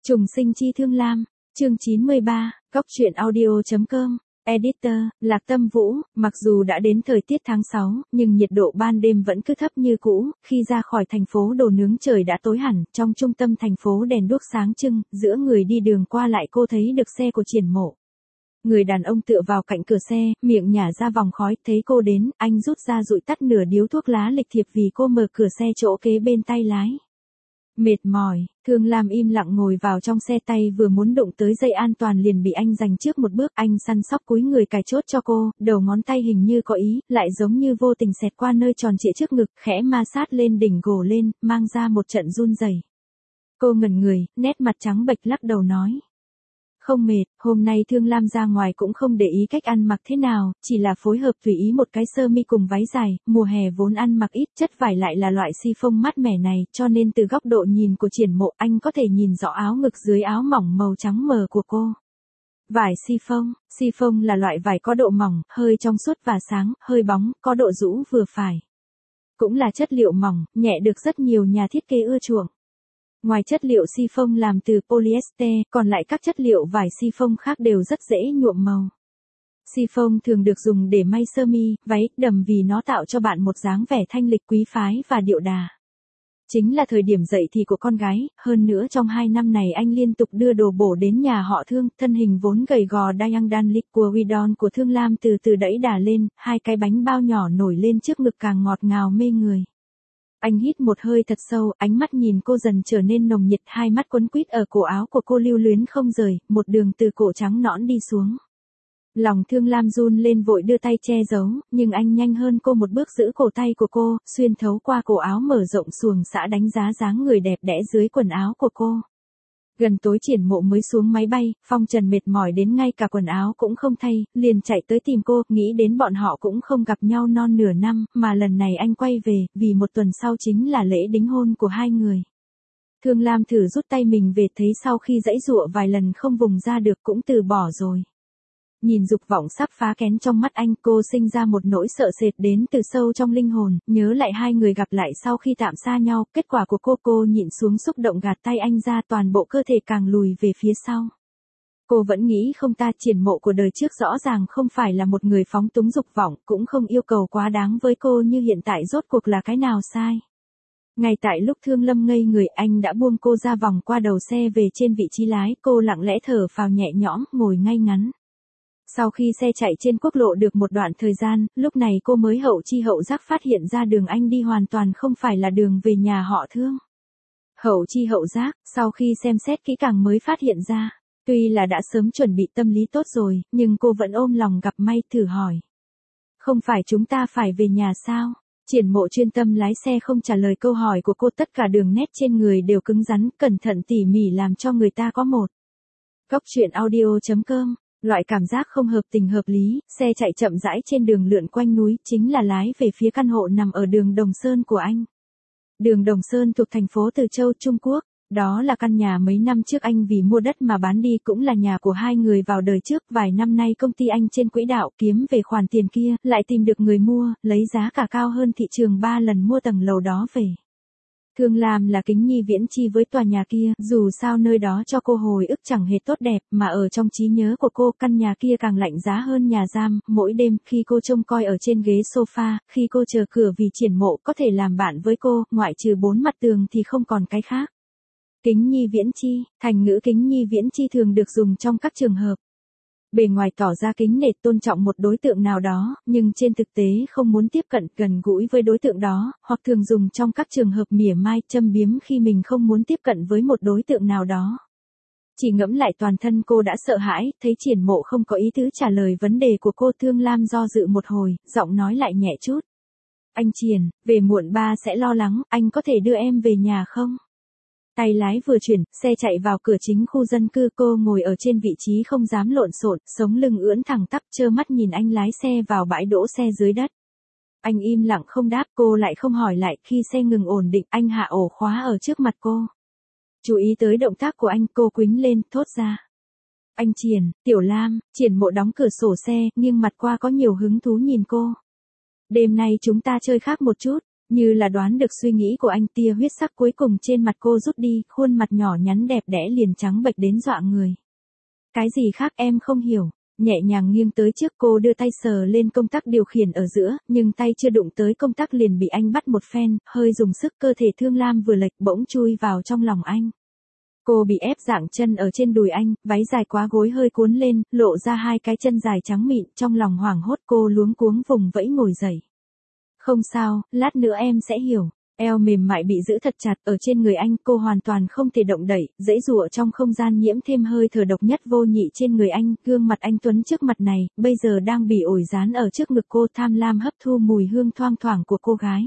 Trùng sinh chi Thương Lam, chương 93, Góc truyện audio.com, Editor, Lạc Tâm Vũ, mặc dù đã đến thời tiết tháng 6, nhưng nhiệt độ ban đêm vẫn cứ thấp như cũ, khi ra khỏi thành phố đồ nướng trời đã tối hẳn, trong trung tâm thành phố đèn đuốc sáng trưng, giữa người đi đường qua lại cô thấy được xe của Triển Mộ. Người đàn ông tựa vào cạnh cửa xe, miệng nhả ra vòng khói, thấy cô đến, anh rút ra dụi tắt nửa điếu thuốc lá lịch thiệp vì cô mở cửa xe chỗ kế bên tay lái. Mệt mỏi, Thương Lam im lặng ngồi vào trong xe, tay vừa muốn đụng tới dây an toàn liền bị anh giành trước một bước, anh săn sóc cúi người cài chốt cho cô, đầu ngón tay hình như có ý, lại giống như vô tình xẹt qua nơi tròn trịa trước ngực, khẽ ma sát lên đỉnh gồ lên, mang ra một trận run rẩy. Cô ngẩn người, nét mặt trắng bệch lắc đầu nói. Không mệt, hôm nay Thương Lam ra ngoài cũng không để ý cách ăn mặc thế nào, chỉ là phối hợp tùy ý một cái sơ mi cùng váy dài, mùa hè vốn ăn mặc ít, chất vải lại là loại si phông mát mẻ này, cho nên từ góc độ nhìn của Triển Mộ anh có thể nhìn rõ áo ngực dưới áo mỏng màu trắng mờ của cô. Vải si phông là loại vải có độ mỏng, hơi trong suốt và sáng, hơi bóng, có độ rũ vừa phải. Cũng là chất liệu mỏng, nhẹ được rất nhiều nhà thiết kế ưa chuộng. Ngoài chất liệu si phông làm từ polyester, còn lại các chất liệu vải si phông khác đều rất dễ nhuộm màu. Si phông thường được dùng để may sơ mi, váy, đầm vì nó tạo cho bạn một dáng vẻ thanh lịch quý phái và điệu đà. Chính là thời điểm dậy thì của con gái, hơn nữa trong 2 năm này anh liên tục đưa đồ bổ đến nhà họ Thương, thân hình vốn gầy gò Dayang Danlik của Widon của Thương Lam từ từ đẩy đà lên, 2 cái bánh bao nhỏ nổi lên trước ngực càng ngọt ngào mê người. Anh hít một hơi thật sâu, ánh mắt nhìn cô dần trở nên nồng nhiệt, hai mắt quấn quýt ở cổ áo của cô lưu luyến không rời, một đường từ cổ trắng nõn đi xuống. Lòng Thương Lam run lên vội đưa tay che giấu, nhưng anh nhanh hơn cô một bước giữ cổ tay của cô, xuyên thấu qua cổ áo mở rộng xuồng xã đánh giá dáng người đẹp đẽ dưới quần áo của cô. Gần tối Triển Mộ mới xuống máy bay, Phong Trần mệt mỏi đến ngay cả quần áo cũng không thay, liền chạy tới tìm cô, nghĩ đến bọn họ cũng không gặp nhau non nửa năm, mà lần này anh quay về, vì một tuần sau chính là lễ đính hôn của hai người. Thương Lam thử rút tay mình về, thấy sau khi giãy giụa vài lần không vùng ra được cũng từ bỏ rồi. Nhìn dục vọng sắp phá kén trong mắt anh, cô sinh ra một nỗi sợ sệt đến từ sâu trong linh hồn, nhớ lại hai người gặp lại sau khi tạm xa nhau, kết quả của cô nhịn xuống xúc động gạt tay anh ra, toàn bộ cơ thể càng lùi về phía sau. Cô vẫn nghĩ không ta, Triển Mộ của đời trước rõ ràng không phải là một người phóng túng dục vọng, cũng không yêu cầu quá đáng với cô như hiện tại, rốt cuộc là cái nào sai. Ngay tại lúc Thương Lâm ngây người, anh đã buông cô ra vòng qua đầu xe về trên vị trí lái, cô lặng lẽ thở phào nhẹ nhõm, ngồi ngay ngắn. Sau khi xe chạy trên quốc lộ được một đoạn thời gian, lúc này cô mới hậu chi hậu giác phát hiện ra đường anh đi hoàn toàn không phải là đường về nhà họ Thương. Hậu chi hậu giác, sau khi xem xét kỹ càng mới phát hiện ra, tuy là đã sớm chuẩn bị tâm lý tốt rồi, nhưng cô vẫn ôm lòng gặp may, thử hỏi. Không phải chúng ta phải về nhà sao? Triển Mộ chuyên tâm lái xe không trả lời câu hỏi của cô, tất cả đường nét trên người đều cứng rắn, cẩn thận tỉ mỉ làm cho người ta có một góc truyện audio.com. Loại cảm giác không hợp tình hợp lý, xe chạy chậm rãi trên đường lượn quanh núi, chính là lái về phía căn hộ nằm ở đường Đồng Sơn của anh. Đường Đồng Sơn thuộc thành phố Từ Châu, Trung Quốc. Đó là căn nhà mấy năm trước anh vì mua đất mà bán đi, cũng là nhà của hai người vào đời trước. Vài năm nay công ty anh trên quỹ đạo, kiếm về khoản tiền kia, lại tìm được người mua, lấy giá cả cao hơn thị trường 3 lần mua tầng lầu đó về. Thương Lam là kính nhi viễn chi với tòa nhà kia, dù sao nơi đó cho cô hồi ức chẳng hề tốt đẹp, mà ở trong trí nhớ của cô, căn nhà kia càng lạnh giá hơn nhà giam. Mỗi đêm khi cô trông coi ở trên ghế sofa, khi cô chờ cửa vì Triển Mộ có thể làm bạn với cô, ngoại trừ 4 mặt tường thì không còn cái khác. Kính nhi viễn chi, thành ngữ kính nhi viễn chi thường được dùng trong các trường hợp bề ngoài tỏ ra kính nể tôn trọng một đối tượng nào đó, nhưng trên thực tế không muốn tiếp cận gần gũi với đối tượng đó, hoặc thường dùng trong các trường hợp mỉa mai, châm biếm khi mình không muốn tiếp cận với một đối tượng nào đó. Chỉ ngẫm lại toàn thân cô đã sợ hãi, thấy Triển Mộ không có ý tứ trả lời vấn đề của cô, Thương Lam do dự một hồi, giọng nói lại nhẹ chút. Anh Triển, về muộn ba sẽ lo lắng, anh có thể đưa em về nhà không? Tay lái vừa chuyển, xe chạy vào cửa chính khu dân cư, cô ngồi ở trên vị trí không dám lộn xộn, sống lưng ưỡn thẳng tắp, trơ mắt nhìn anh lái xe vào bãi đỗ xe dưới đất. Anh im lặng không đáp, cô lại không hỏi lại, khi xe ngừng ổn định, anh hạ ổ khóa ở trước mặt cô. Chú ý tới động tác của anh, cô quĩnh lên, thốt ra. Anh Triển, Tiểu Lam. Triển Mộ đóng cửa sổ xe, nghiêng mặt qua có nhiều hứng thú nhìn cô. Đêm nay chúng ta chơi khác một chút. Như là đoán được suy nghĩ của anh, tia huyết sắc cuối cùng trên mặt cô rút đi, khuôn mặt nhỏ nhắn đẹp đẽ liền trắng bệch đến dọa người. Cái gì khác em không hiểu. Nhẹ nhàng nghiêng tới trước, cô đưa tay sờ lên công tắc điều khiển ở giữa, nhưng tay chưa đụng tới công tắc liền bị anh bắt một phen, hơi dùng sức, cơ thể Thương Lam vừa lệch bỗng chui vào trong lòng anh. Cô bị ép dạng chân ở trên đùi anh, váy dài quá gối hơi cuốn lên, lộ ra hai cái chân dài trắng mịn, trong lòng hoảng hốt cô luống cuống vùng vẫy ngồi dậy. Không sao, lát nữa em sẽ hiểu. Eo mềm mại bị giữ thật chặt ở trên người anh, cô hoàn toàn không thể động đậy, giãy giụa trong không gian nhiễm thêm hơi thở độc nhất vô nhị trên người anh, gương mặt anh tuấn trước mặt này, bây giờ đang bị ổi dán ở trước ngực cô, tham lam hấp thu mùi hương thoang thoảng của cô gái.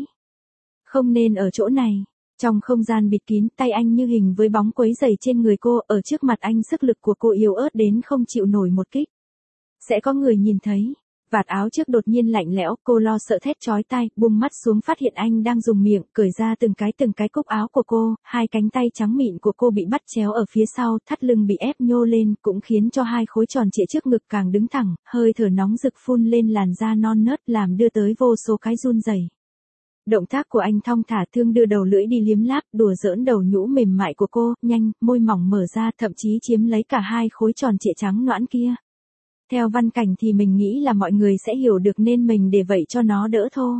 Không nên ở chỗ này. Trong không gian bịt kín, tay anh như hình với bóng quấy rầy trên người cô, ở trước mặt anh sức lực của cô yếu ớt đến không chịu nổi một kích. Sẽ có người nhìn thấy. Vạt áo trước đột nhiên lạnh lẽo, cô lo sợ thét chói tai, buông mắt xuống phát hiện anh đang dùng miệng cởi ra từng cái cúc áo của cô, hai cánh tay trắng mịn của cô bị bắt chéo ở phía sau, thắt lưng bị ép nhô lên, cũng khiến cho hai khối tròn trịa trước ngực càng đứng thẳng, hơi thở nóng rực phun lên làn da non nớt làm đưa tới vô số cái run rẩy. Động tác của anh thong thả, thương đưa đầu lưỡi đi liếm láp, đùa giỡn đầu nhũ mềm mại của cô, nhanh, môi mỏng mở ra, thậm chí chiếm lấy cả hai khối tròn trịa trắng nõn kia. Theo văn cảnh thì mình nghĩ là mọi người sẽ hiểu được nên mình để vậy cho nó đỡ thô.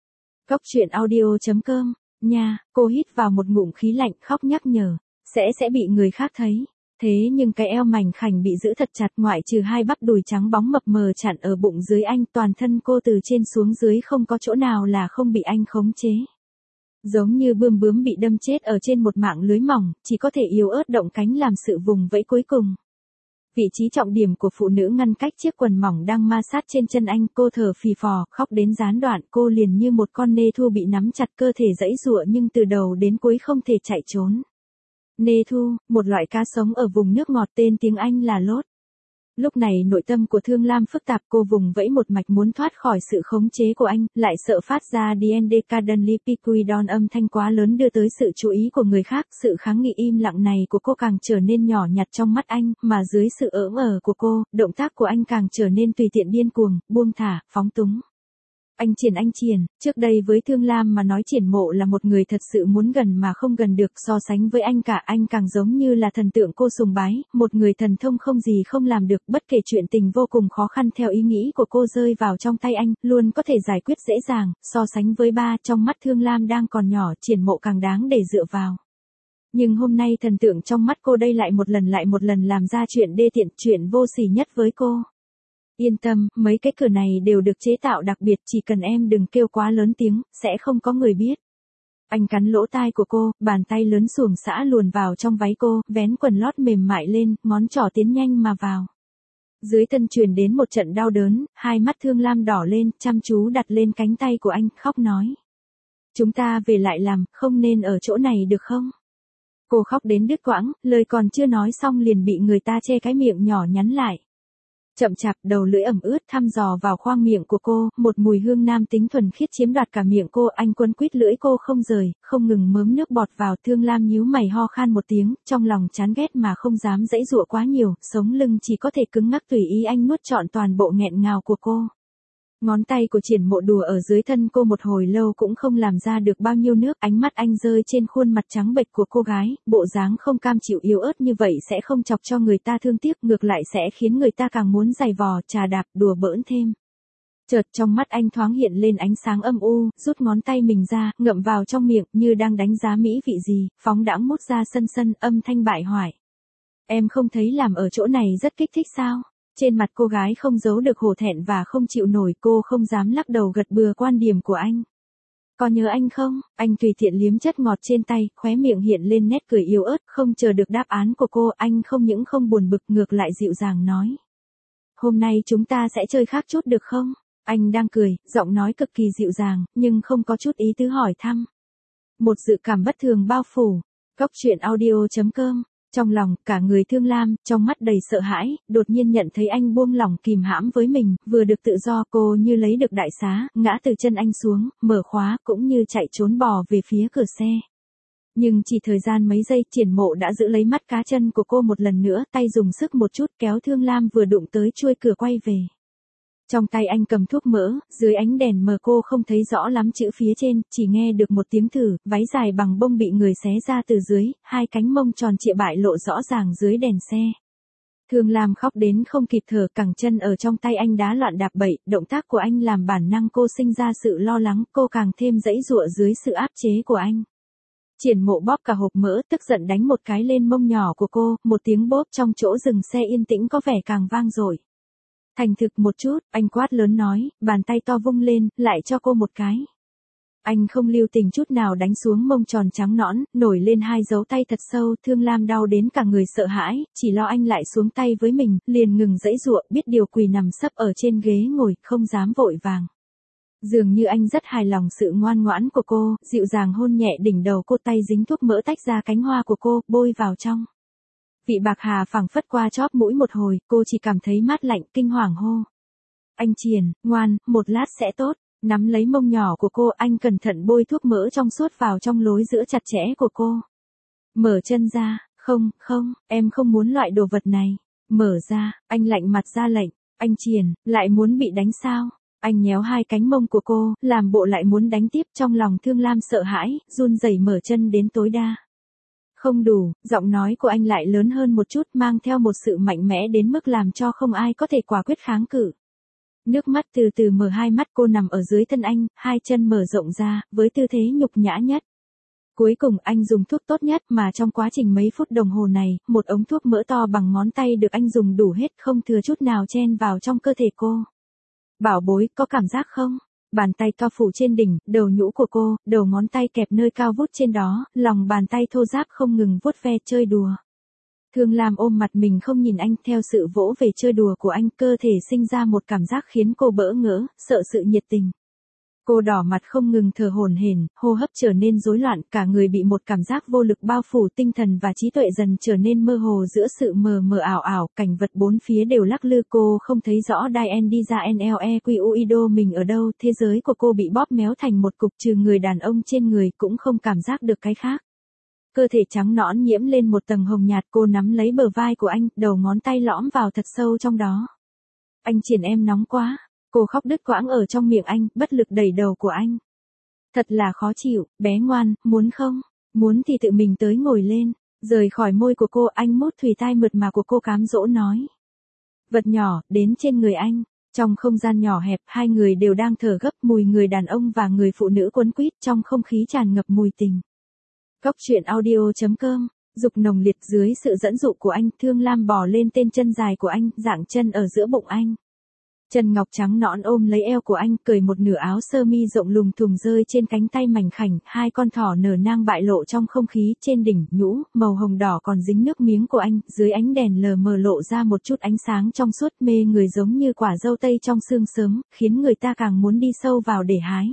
Cốc truyện audio.com, nha, cô hít vào một ngụm khí lạnh, khóc nhắc nhở, sẽ bị người khác thấy. Thế nhưng cái eo mảnh khảnh bị giữ thật chặt, ngoại trừ hai bắp đùi trắng bóng mập mờ chặn ở bụng dưới anh, toàn thân cô từ trên xuống dưới không có chỗ nào là không bị anh khống chế. Giống như bướm bị đâm chết ở trên một mạng lưới mỏng, chỉ có thể yếu ớt động cánh làm sự vùng vẫy cuối cùng. Vị trí trọng điểm của phụ nữ ngăn cách chiếc quần mỏng đang ma sát trên chân anh, cô thở phì phò, khóc đến gián đoạn, cô liền như một con nê thu bị nắm chặt, cơ thể giãy giụa nhưng từ đầu đến cuối không thể chạy trốn. Nê thu, một loại cá sống ở vùng nước ngọt, tên tiếng Anh là lốt. Lúc này nội tâm của Thương Lam phức tạp, cô vùng vẫy một mạch muốn thoát khỏi sự khống chế của anh, lại sợ phát ra Diendecadonlipiquidon âm thanh quá lớn đưa tới sự chú ý của người khác, sự kháng nghị im lặng này của cô càng trở nên nhỏ nhặt trong mắt anh, mà dưới sự ỡm ở của cô, động tác của anh càng trở nên tùy tiện điên cuồng, buông thả, phóng túng. Anh Triển, trước đây với Thương Lam mà nói Triển Mộ là một người thật sự muốn gần mà không gần được, so sánh với anh cả, anh càng giống như là thần tượng cô sùng bái, một người thần thông không gì không làm được, bất kể chuyện tình vô cùng khó khăn theo ý nghĩ của cô rơi vào trong tay anh, luôn có thể giải quyết dễ dàng, so sánh với ba, trong mắt Thương Lam đang còn nhỏ, Triển Mộ càng đáng để dựa vào. Nhưng hôm nay thần tượng trong mắt cô đây lại một lần làm ra chuyện đê tiện, chuyện vô sỉ nhất với cô. Yên tâm, mấy cái cửa này đều được chế tạo đặc biệt, chỉ cần em đừng kêu quá lớn tiếng, sẽ không có người biết. Anh cắn lỗ tai của cô, bàn tay lớn xuồng xã luồn vào trong váy cô, vén quần lót mềm mại lên, ngón trỏ tiến nhanh mà vào. Dưới thân truyền đến một trận đau đớn, hai mắt Thương Lam đỏ lên, chăm chú đặt lên cánh tay của anh, khóc nói. Chúng ta về lại làm, không nên ở chỗ này được không? Cô khóc đến đứt quãng, lời còn chưa nói xong liền bị người ta che cái miệng nhỏ nhắn lại. Chậm chạp, đầu lưỡi ẩm ướt thăm dò vào khoang miệng của cô, một mùi hương nam tính thuần khiết chiếm đoạt cả miệng cô, anh quấn quýt lưỡi cô không rời, không ngừng mớm nước bọt vào. Thương Lam nhíu mày ho khan một tiếng, trong lòng chán ghét mà không dám giãy giụa quá nhiều, sống lưng chỉ có thể cứng ngắc tùy ý anh nuốt trọn toàn bộ nghẹn ngào của cô. Ngón tay của Triển Mộ đùa ở dưới thân cô một hồi lâu cũng không làm ra được bao nhiêu nước, ánh mắt anh rơi trên khuôn mặt trắng bệch của cô gái, bộ dáng không cam chịu yếu ớt như vậy sẽ không chọc cho người ta thương tiếc, ngược lại sẽ khiến người ta càng muốn giày vò, trà đạp, đùa bỡn thêm. Chợt trong mắt anh thoáng hiện lên ánh sáng âm u, rút ngón tay mình ra, ngậm vào trong miệng, như đang đánh giá mỹ vị gì, phóng đãng mút ra sân, âm thanh bại hoại. Em không thấy làm ở chỗ này rất kích thích sao? Trên mặt cô gái không giấu được hổ thẹn và không chịu nổi, cô không dám lắc đầu gật bừa quan điểm của anh. Có nhớ anh không? Anh tùy tiện liếm chất ngọt trên tay, khóe miệng hiện lên nét cười yếu ớt, không chờ được đáp án của cô, anh không những không buồn bực ngược lại dịu dàng nói. Hôm nay chúng ta sẽ chơi khác chút được không? Anh đang cười, giọng nói cực kỳ dịu dàng, nhưng không có chút ý tứ hỏi thăm. Một dự cảm bất thường bao phủ. Cốc truyện audio.com. Trong lòng, cả người Thương Lam, trong mắt đầy sợ hãi, đột nhiên nhận thấy anh buông lỏng kìm hãm với mình, vừa được tự do, cô như lấy được đại xá, ngã từ chân anh xuống, mở khóa, cũng như chạy trốn bò về phía cửa xe. Nhưng chỉ thời gian mấy giây, Triển Mộ đã giữ lấy mắt cá chân của cô một lần nữa, tay dùng sức một chút kéo Thương Lam vừa đụng tới chuôi cửa quay về. Trong tay anh cầm thuốc mỡ, dưới ánh đèn mờ cô không thấy rõ lắm chữ phía trên, chỉ nghe được một tiếng thử, váy dài bằng bông bị người xé ra từ dưới, hai cánh mông tròn trịa bại lộ rõ ràng dưới đèn xe. Thương Lam khóc đến không kịp thở, cẳng chân ở trong tay anh đá loạn đạp bậy, động tác của anh làm bản năng cô sinh ra sự lo lắng, cô càng thêm giãy giụa dưới sự áp chế của anh. Triển Mộ bóp cả hộp mỡ, tức giận đánh một cái lên mông nhỏ của cô, một tiếng bóp trong chỗ dừng xe yên tĩnh có vẻ càng vang dội. Thành thực một chút, anh quát lớn nói, bàn tay to vung lên, lại cho cô một cái. Anh không lưu tình chút nào đánh xuống mông tròn trắng nõn, nổi lên hai dấu tay thật sâu, Thương Lam đau đến cả người sợ hãi, chỉ lo anh lại xuống tay với mình, liền ngừng giãy giụa, biết điều quỳ nằm sấp ở trên ghế ngồi, không dám vội vàng. Dường như anh rất hài lòng sự ngoan ngoãn của cô, dịu dàng hôn nhẹ đỉnh đầu cô, tay dính thuốc mỡ tách ra cánh hoa của cô, bôi vào trong. Vị bạc hà phảng phất qua chóp mũi một hồi, cô chỉ cảm thấy mát lạnh, kinh hoàng hô. Anh Triển, ngoan, một lát sẽ tốt. Nắm lấy mông nhỏ của cô, anh cẩn thận bôi thuốc mỡ trong suốt vào trong lối giữa chặt chẽ của cô. Mở chân ra, không, em không muốn loại đồ vật này. Mở ra, anh lạnh mặt ra lệnh. Anh Triển, lại muốn bị đánh sao? Anh nhéo hai cánh mông của cô, làm bộ lại muốn đánh tiếp, trong lòng Thương Lam sợ hãi, run rẩy mở chân đến tối đa. Không đủ, giọng nói của anh lại lớn hơn một chút, mang theo một sự mạnh mẽ đến mức làm cho không ai có thể quả quyết kháng cự. Nước mắt từ từ mở hai mắt, cô nằm ở dưới thân anh, hai chân mở rộng ra, với tư thế nhục nhã nhất. Cuối cùng anh dùng thuốc tốt nhất mà trong quá trình mấy phút đồng hồ này, một ống thuốc mỡ to bằng ngón tay được anh dùng đủ hết, không thừa chút nào chen vào trong cơ thể cô. Bảo bối, có cảm giác không? Bàn tay to phủ trên đỉnh, đầu nhũ của cô, đầu ngón tay kẹp nơi cao vút trên đó, lòng bàn tay thô ráp không ngừng vuốt ve chơi đùa. Thương Lam ôm mặt mình không nhìn anh, theo sự vỗ về chơi đùa của anh, cơ thể sinh ra một cảm giác khiến cô bỡ ngỡ, sợ sự nhiệt tình. Cô đỏ mặt không ngừng thở hổn hển, hô hấp trở nên rối loạn, cả người bị một cảm giác vô lực bao phủ, tinh thần và trí tuệ dần trở nên mơ hồ giữa sự mờ mờ ảo ảo, cảnh vật bốn phía đều lắc lư, cô không thấy rõ Diane đi ra NLEQUIDO mình ở đâu, thế giới của cô bị bóp méo thành một cục, trừ người đàn ông trên người cũng không cảm giác được cái khác. Cơ thể trắng nõn nhiễm lên một tầng hồng nhạt, cô nắm lấy bờ vai của anh, đầu ngón tay lõm vào thật sâu trong đó. Anh Triển, em nóng quá. Cô khóc đứt quãng ở trong miệng anh, bất lực đẩy đầu của anh. Thật là khó chịu, bé ngoan, muốn không? Muốn thì tự mình tới ngồi lên. Rời khỏi môi của cô, anh mút thùy tai mượt mà của cô, cám dỗ nói. Vật nhỏ, đến trên người anh. Trong không gian nhỏ hẹp, hai người đều đang thở gấp, mùi người đàn ông và người phụ nữ quấn quýt, trong không khí tràn ngập mùi tình. Góc truyện audio.com. Dục nồng liệt dưới sự dẫn dụ của anh, Thương Lam bò lên tên chân dài của anh, dạng chân ở giữa bụng anh. Chân ngọc trắng nõn ôm lấy eo của anh, cởi một nửa áo sơ mi rộng lùng thùng rơi trên cánh tay mảnh khảnh, hai con thỏ nở nang bại lộ trong không khí, trên đỉnh, nhũ, màu hồng đỏ còn dính nước miếng của anh, dưới ánh đèn lờ mờ lộ ra một chút ánh sáng trong suốt, mê người giống như quả dâu tây trong sương sớm, khiến người ta càng muốn đi sâu vào để hái.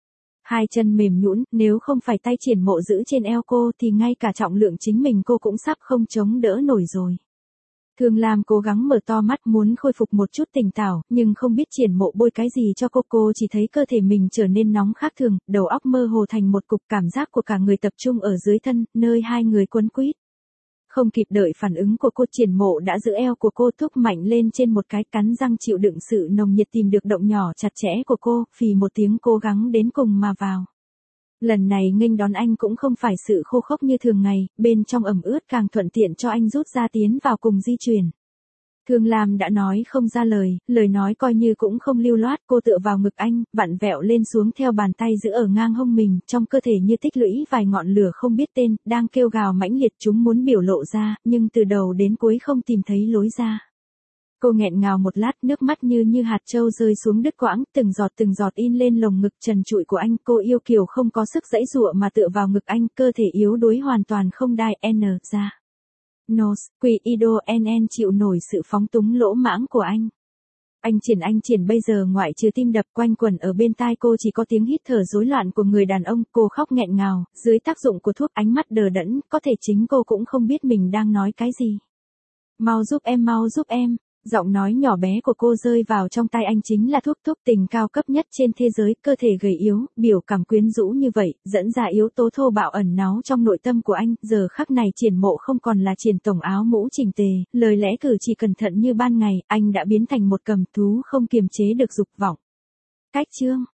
Hai chân mềm nhũn, nếu không phải tay Triển Mộ giữ trên eo cô thì ngay cả trọng lượng chính mình cô cũng sắp không chống đỡ nổi rồi. Thương Lam cố gắng mở to mắt muốn khôi phục một chút tỉnh táo, nhưng không biết Triển Mộ bôi cái gì cho cô chỉ thấy cơ thể mình trở nên nóng khác thường, đầu óc mơ hồ thành một cục, cảm giác của cả người tập trung ở dưới thân, nơi hai người quấn quýt. Không kịp đợi phản ứng của cô, Triển Mộ đã giữ eo của cô thúc mạnh lên trên một cái, cắn răng chịu đựng sự nồng nhiệt tìm được động nhỏ chặt chẽ của cô, phì một tiếng cố gắng đến cùng mà vào. Lần này nghênh đón anh cũng không phải sự khô khốc như thường ngày, bên trong ẩm ướt càng thuận tiện cho anh rút ra tiến vào cùng di chuyển. Thương Lam đã nói không ra lời nói coi như cũng không lưu loát, cô tựa vào ngực anh, vặn vẹo lên xuống theo bàn tay giữ ở ngang hông mình, trong cơ thể như tích lũy vài ngọn lửa không biết tên, đang kêu gào mãnh liệt, chúng muốn biểu lộ ra, nhưng từ đầu đến cuối không tìm thấy lối ra. Cô nghẹn ngào một lát, nước mắt như hạt châu rơi xuống đứt quãng, từng giọt in lên lồng ngực trần trụi của anh, cô yêu kiều không có sức giãy giụa mà tựa vào ngực anh, cơ thể yếu đuối hoàn toàn không đai n ra. Nos, quỷ ido nn chịu nổi sự phóng túng lỗ mãng của anh. Anh Triển bây giờ ngoại trừ tim đập quanh quẩn ở bên tai cô chỉ có tiếng hít thở rối loạn của người đàn ông, cô khóc nghẹn ngào, dưới tác dụng của thuốc, ánh mắt đờ đẫn, có thể chính cô cũng không biết mình đang nói cái gì. Mau giúp em. Giọng nói nhỏ bé của cô rơi vào trong tay anh chính là thuốc thúc tình cao cấp nhất trên thế giới, cơ thể gầy yếu, biểu cảm quyến rũ như vậy, dẫn ra yếu tố thô bạo ẩn náu trong nội tâm của anh, giờ khắc này Triển Mộ không còn là Triển tổng áo mũ chỉnh tề, lời lẽ cử chỉ cẩn thận như ban ngày, anh đã biến thành một cầm thú không kiềm chế được dục vọng. Cách chương